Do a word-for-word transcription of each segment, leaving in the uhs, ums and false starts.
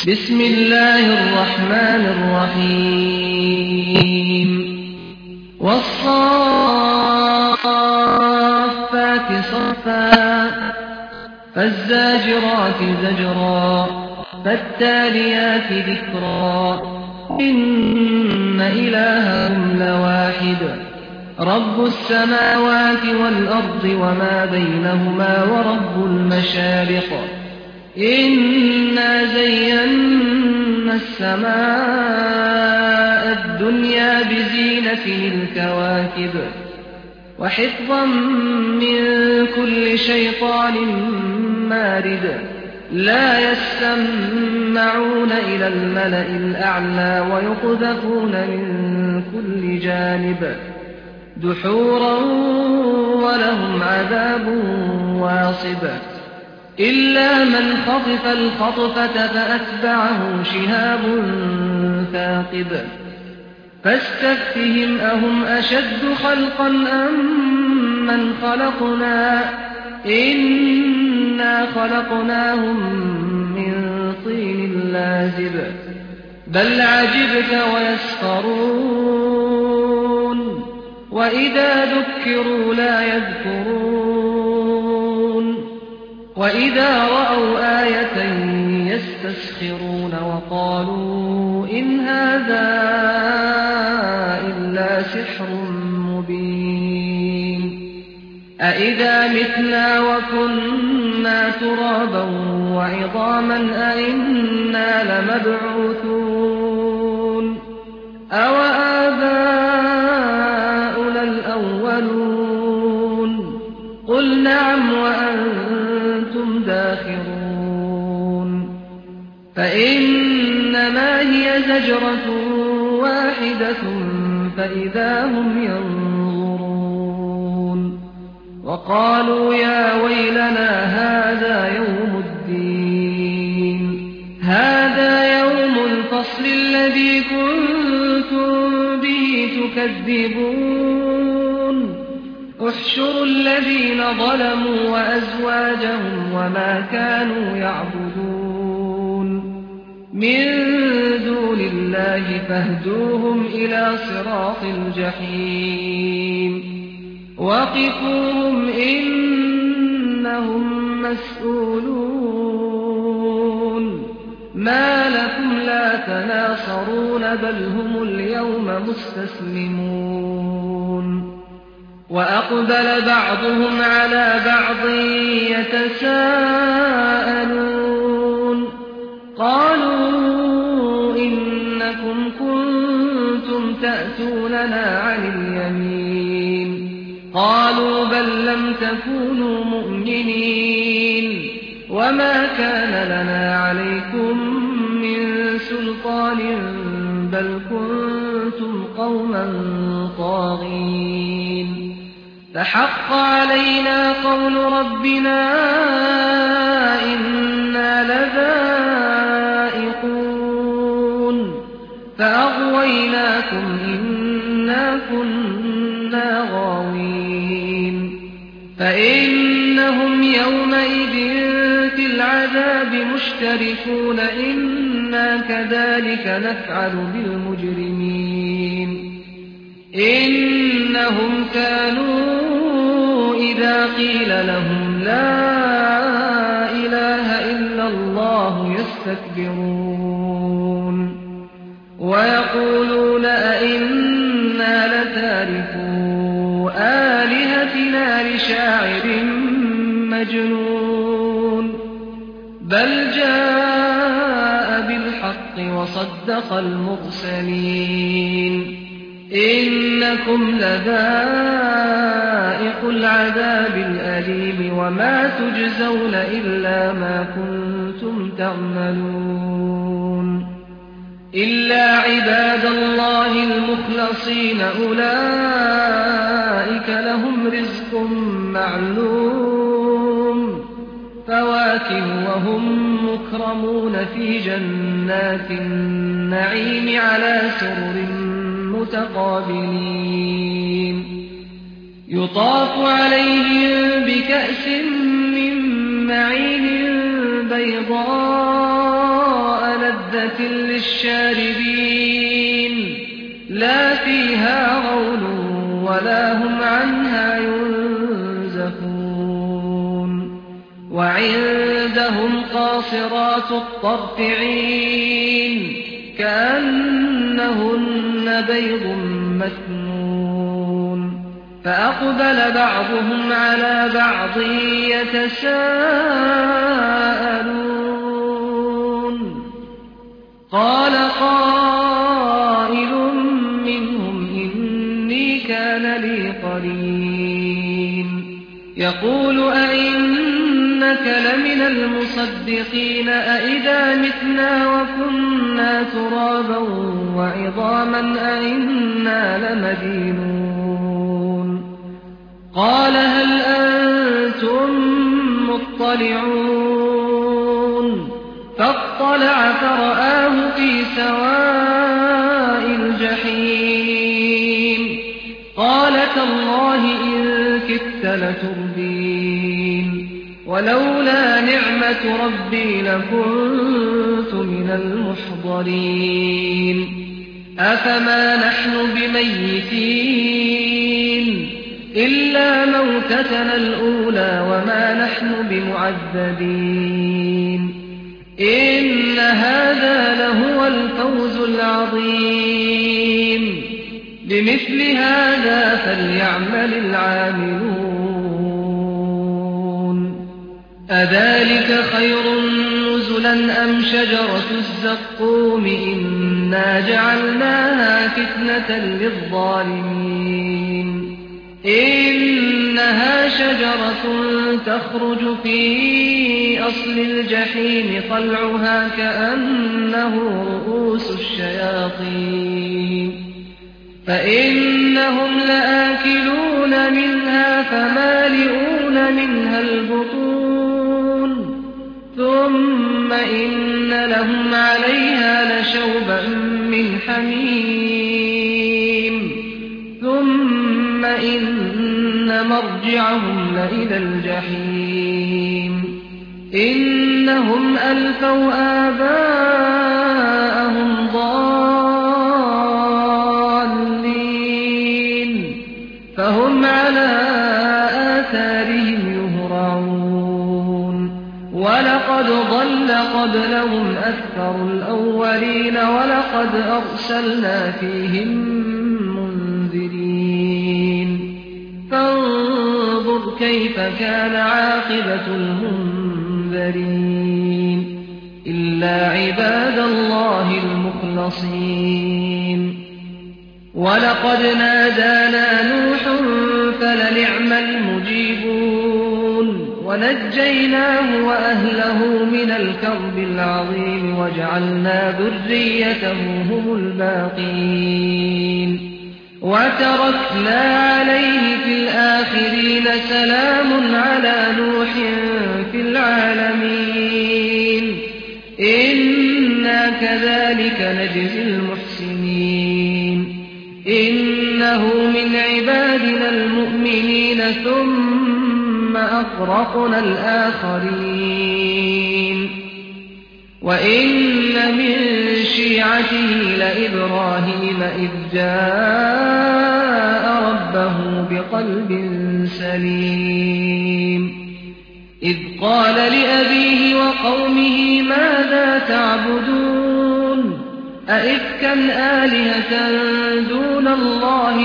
بسم الله الرحمن الرحيم والصافات صفا فالزاجرات زجرا فالتاليات ذكرا إن إلهكم لواحد رب السماوات والأرض وما بينهما ورب المشارق إنا زينا السماء الدنيا بزينة الكواكب وحفظا من كل شيطان مارد لا يسمعون إلى الملأ الأعلى ويقذفون من كل جانب دحورا ولهم عذاب واصب إلا من خطف الخطفة فأتبعه شهاب ثاقب فاستفتهم أهم أشد خلقا أم من خلقنا إنا خلقناهم من طين لازب بل عجبت ويسخرون وإذا ذكروا لا يذكرون وإذا رأوا آية يستسخرون وقالوا إن هذا إلا سحر مبين أإذا متنا وكنا ترابا وعظاما أإنا لمبعوثون أو آباؤنا الأولون قل نعم وأنتم داخرون فإنما هي زجرة واحدة فإذا هم ينظرون وقالوا يا ويلنا هذا يوم الدين هذا يوم الفصل الذي كنتم به تكذبون احشروا الذين ظلموا وأزواجهم وما كانوا يعبدون من دون الله فاهدوهم إلى صراط الجحيم وقفوهم إنهم مسؤولون ما لكم لا تناصرون بل هم اليوم مستسلمون وأقبل بعضهم على بعض يتساءلون قالوا إنكم كنتم تأتوننا عن اليمين قالوا بل لم تكونوا مؤمنين وما كان لنا عليكم من سلطان بل كنتم قوما طاغين فحق علينا قول ربنا إنا لذائقون فأغويناكم إنا كنا غاوين فإنهم يومئذ في العذاب مشتركون إنا كذلك نفعل بالمجرمين إنهم كانوا إذا قيل لهم لا إله إلا الله يستكبرون ويقولون أئنا لتاركو آلهتنا لشاعر مجنون بل جاء بالحق وصدق المرسلين إنكم لذائق العذاب الأليم وما تجزون إلا ما كنتم تعملون إلا عباد الله المخلصين أولئك لهم رزق معلوم فواكه وهم مكرمون في جنات النعيم على سرر متقابلين يطاف عليهم بكأس من معين بيضاء لَذَّةٍ لِّلشَّارِبِينَ لَا فِيهَا غَوْلٌ وَلَا هُمْ عَنْهَا يُنزَفُونَ وَعِندَهُمْ قَاصِرَاتُ الطَّرْفِ عِينٌ كَأَنَّهُنَّ بَيْضٌ مَّكْنُونٌ فَأَقْبَلَ بَعْضُهُمْ عَلَىٰ بَعْضٍ يَتَسَاءَلُونَ قَالَ قَائِلٌ مِّنْهُمْ إِنِّي كَانَ لِي قَرِينٌ يَقُولُ أَإِنَّكَ لَمِنَ الْمُصَدِّقِينَ أَإِذَا مِتْنَا وَكُنَّا تُرَابًا وَعِظَامًا أَإِنَّا لَمَدِينُونَ قَالَ هَلْ أَنتُم مُّطَّلِعُونَ فَاطَّلَعَ فَرَآهُ فِي سَوَاءِ الْجَحِيمِ قَالَ تَاللَّهِ إِن كِدتَّ لَتُرْدِينِ وَلَوْلَا نِعْمَةُ رَبِّي لَكُنتُ مِنَ الْمُحْضَرِينَ أَفَمَا نَحْنُ بِمَيِّتِينَ إِلَّا مَوْتَتَنَا الْأُولَىٰ وَمَا نَحْنُ بِمُعَذَّبِينَ إِنَّ هَٰذَا لَهُوَ الْفَوْزُ الْعَظِيمُ لِمِثْلِ هَٰذَا فَلْيَعْمَلِ الْعَامِلُونَ أَذَٰلِكَ خَيْرٌ نُّزُلًا أَمْ شَجَرَةُ الزَّقُّومِ إِنَّا جَعَلْنَاهَا فِتْنَةً لِّلظَّالِمِينَ إِنَّهَا شَجَرَةٌ تَخْرُجُ فِي أَصْلِ الْجَحِيمِ طَلْعُهَا كَأَنَّهُ رُءُوسُ الشَّيَاطِينِ فَإِنَّهُمْ لَآكِلُونَ مِنْهَا فَمَالِئُونَ مِنْهَا الْبُطُونَ ثُمَّ إِنَّ لَهُمْ عَلَيْهَا لَشَوْبًا مِّنْ حَمِيمٍ ثُمَّ إِنَّ مَرْجِعَهُمْ لَإِلَى الْجَحِيمِ إِنَّهُمْ أَلْفَوْا آبَاءَهُمْ ضَالِّينَ فَهُمْ عَلَىٰ آثَارِهِمْ يُهْرَعُونَ وَلَقَدْ ضَلَّ قَبْلَهُمْ أَكْثَرُ الْأَوَّلِينَ وَلَقَدْ أَرْسَلْنَا فِيهِم مُّنذِرِينَ فَانظُرْ كَيْفَ كَانَ عَاقِبَةُ الْمُنذَرِينَ إِلَّا عِبَادَ اللَّهِ الْمُخْلَصِينَ وَلَقَدْ نَادَانَا نُوحٌ فَلَنِعْمَ الْمُجِيبُونَ وَنَجَّيْنَاهُ وَأَهْلَهُ مِنَ الْكَرْبِ الْعَظِيمِ وَجَعَلْنَا ذُرِّيَّتَهُ هُمُ الْبَاقِينَ وَتَرَكْنَا عَلَيْهِ فِي الْآخِرِينَ سَلَامٌ عَلَىٰ نُوحٍ فِي الْعَالَمِينَ إِنَّا كَذَٰلِكَ نَجْزِي الْمُحْسِنِينَ إِنَّهُ مِنْ عِبَادِنَا الْمُؤْمِنِينَ ثُمَّ أَغْرَقْنَا الْآخَرِينَ وَإِنَّ مِن شِيعَتِهِ لَإِبْرَاهِيمَ إِذْ جَاءَ رَبَّهُ بِقَلْبٍ سَلِيمٍ إِذْ قَالَ لِأَبِيهِ وَقَوْمِهِ مَاذَا تَعْبُدُونَ أَئِفْكًا آلِهَةً دُونَ اللَّهِ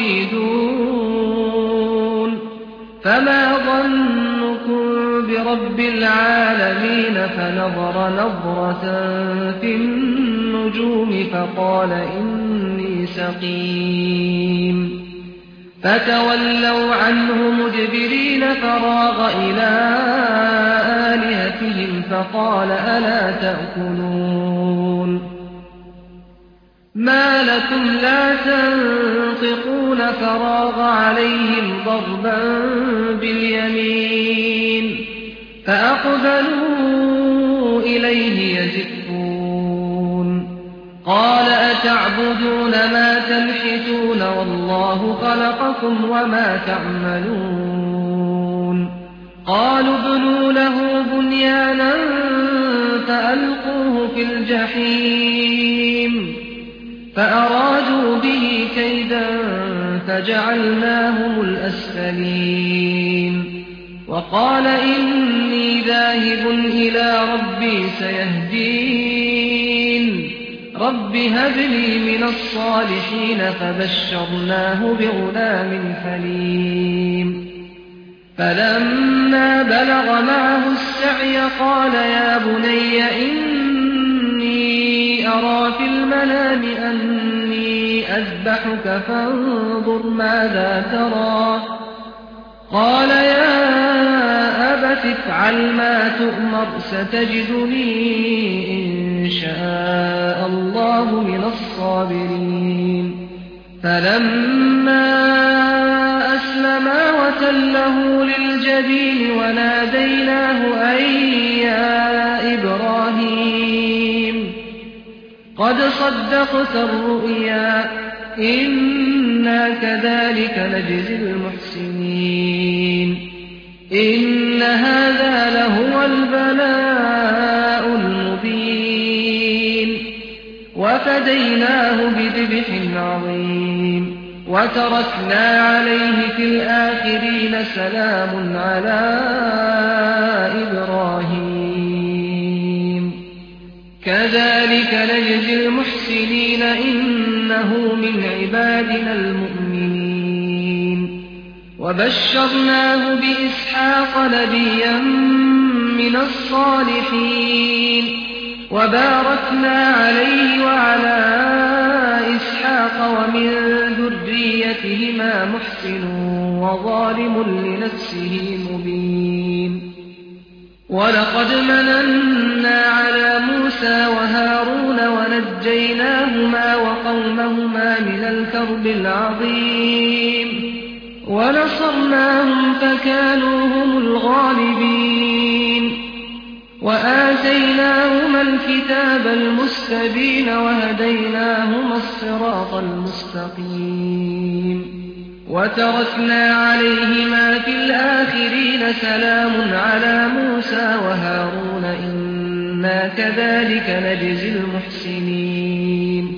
تُرِيدُونَ فَمَا ظَنُّكُم بِرَبِّ الْعَالَمِينَ فَنَظَرَ نَظْرَةً فِي النُّجُومِ فَقَالَ إِنِّي سَقِيمٌ فَتَوَلَّوْا عَنْهُ مُدْبِرِينَ فَرَاغَ إِلَىٰ آلِهَتِهِمْ فَقَالَ أَلَا تَأْكُلُونَ مَا لَكُمْ لَا تَنطِقُونَ فَرَاغَ عَلَيْهِمْ ضَرْبًا بِالْيَمِينِ فَأَقْبَلُوا إِلَيْهِ يَزِفُّونَ قَالَ أَتَعْبُدُونَ مَا تَنْحِتُونَ وَاللَّهُ خَلَقَكُمْ وَمَا تَعْمَلُونَ قَالُوا ابْنُوا لَهُ بُنْيَانًا فألقوه في الجحيم فأرادوا به كيدا فجعلناهم الأسفلين وقال إني ذاهب إلى ربي سيهدين رب هب لي من الصالحين فبشرناه بغلام حليم فلما بلغ معه السعي قال يا بني إني أرى في المنام أني أذبحك فانظر ماذا ترى قال يا أبت افعل ما تؤمر ستجدني إن شاء الله من الصابرين فلما أسلما وتله للجبين وناديناه أن يا إبراهيم قد صدقت الرؤيا إنا كذلك نجزي المحسنين إن هذا لهو البلاء المبين وفديناه بذبح عظيم وتركنا عليه في الآخرين سلام على إبراهيم كذلك نجزي المحسنين إنه من عبادنا المؤمنين وبشرناه بإسحاق نبيا من الصالحين وباركنا عليه وعلى إسحاق ومن ذريتهما محسن وظالم لنفسه مبين ولقد مننا على موسى وهارون ونجيناهما وقومهما من الكرب العظيم ونصرناهم فكانوا هم الغالبين وآتيناهما الكتاب المستبين وهديناهما الصراط المستقيم وتركنا عليهما في الآخرين سلام على موسى وهارون إنا كذلك نجزي المحسنين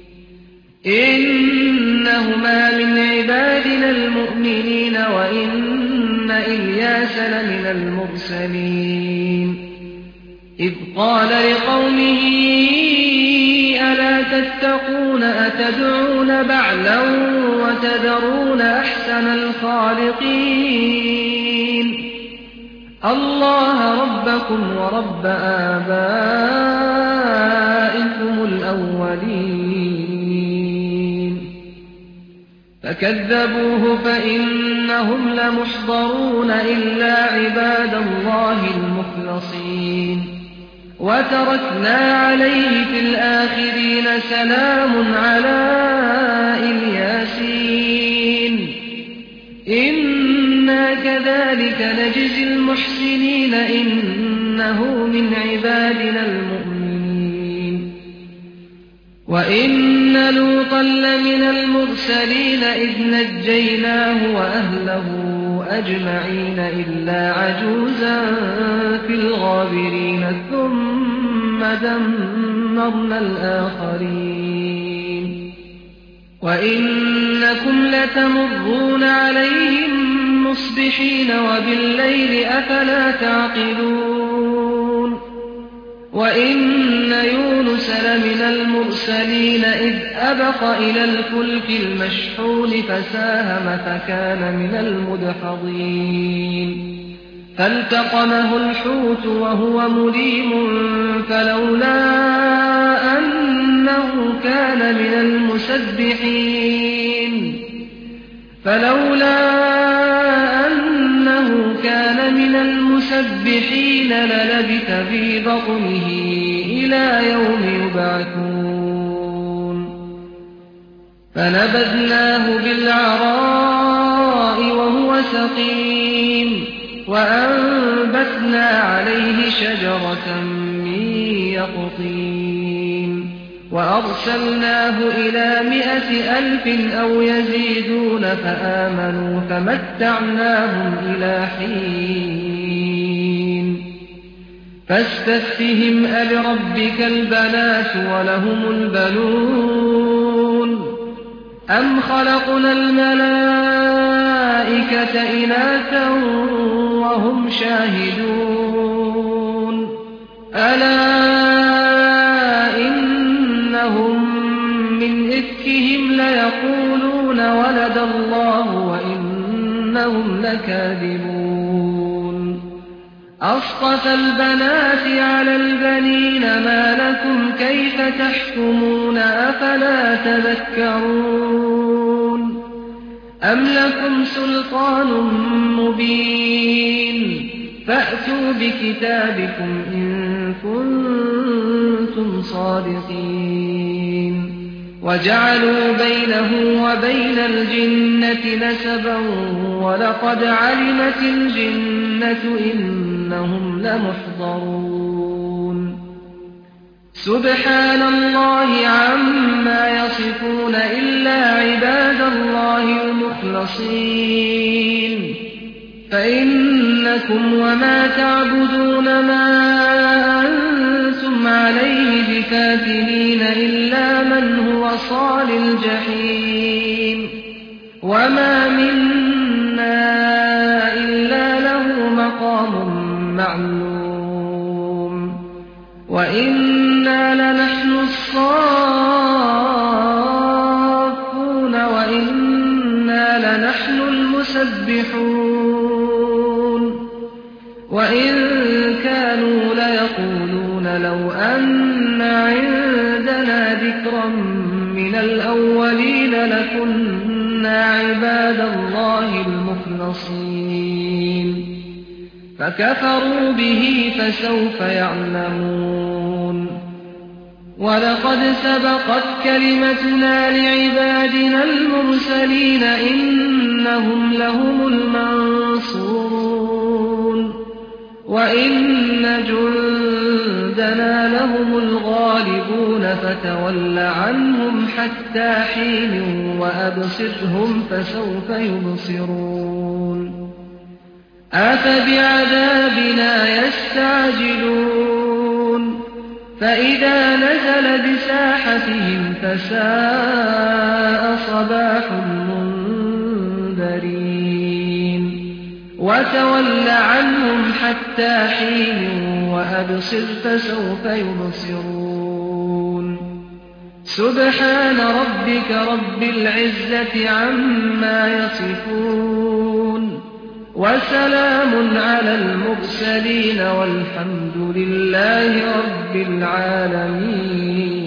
إنهما من عبادنا المؤمنين وإن إلياس لمن المرسلين إذ قال لقومه ألا تتقون أتدعون بعلا وتذرون أحسن الخالقين الله ربكم ورب آبائكم الأولين فكذبوه فإنهم لمحضرون إلا عباد الله المخلصين وتركنا عليه في الآخرين سلام على الياسين إنا كذلك نجزي المحسنين إنه من عبادنا المؤمنين وإن لوطا لمن المرسلين إذ نجيناه وأهله أجمعين إلا عجوزا في الغابرين ثم دمرنا الآخرين وإنكم لتمرون عليهم مصبحين وبالليل أفلا تعقلون وإن يونس لمن المرسلين إذ أبق إلى الفلك المشحون فساهم فكان من المدحضين فالتقمه الحوت وهو مليم فلولا أنه كان من المسبحين فلولا أنه كان من المسبحين للبث في بطنه إلى يوم يبعثون فنبذناه بالعراء وهو سقيم وأنبتنا عليه شجرة من يقطين وأرسلناه إلى مائة ألف أو يزيدون فآمنوا فمتعناهم إلى حين فاستفتهم ألربك البنات ولهم البنون أم خلقنا الملائكة إناثا وهم شاهدون ألا إنهم من إفكهم ليقولون ولد الله وإنهم لكاذبون أصطفى البنات على البنين ما لكم كيف تحكمون أفلا تذكرون أم لكم سلطان مبين فأتوا بكتابكم إن كنتم صادقين وجعلوا بينه وبين الجنة نسبا ولقد علمت الجنة إنهم لمحضرون سبحان الله عما يصفون إلا عباد الله المخلصين فإنكم وما تعبدون ما أنتم عليه بفاتنين إلا من هو صال الجحيم وما منا إلا له مقام معلوم وإنا لنحن الصافون وإنا لنحن المسبحون وإن كانوا ليقولون لو أن عندنا ذكرا من الأولين لكنا عباد الله المخلصين فكفروا به فسوف يعلمون ولقد سبقت كلمتنا لعبادنا المرسلين إنهم لهم المنصورون وإن جندنا لهم الغالبون فتول عنهم حتى حين وأبصرهم فسوف يبصرون أفبعذابنا يستعجلون فإذا نزل بساحتهم فساء صباح المنذرين وتول عنهم حتى حين وأبصر فسوف يبصرون سبحان ربك رب العزة عما يصفون وسلام على المرسلين والحمد لله رب العالمين.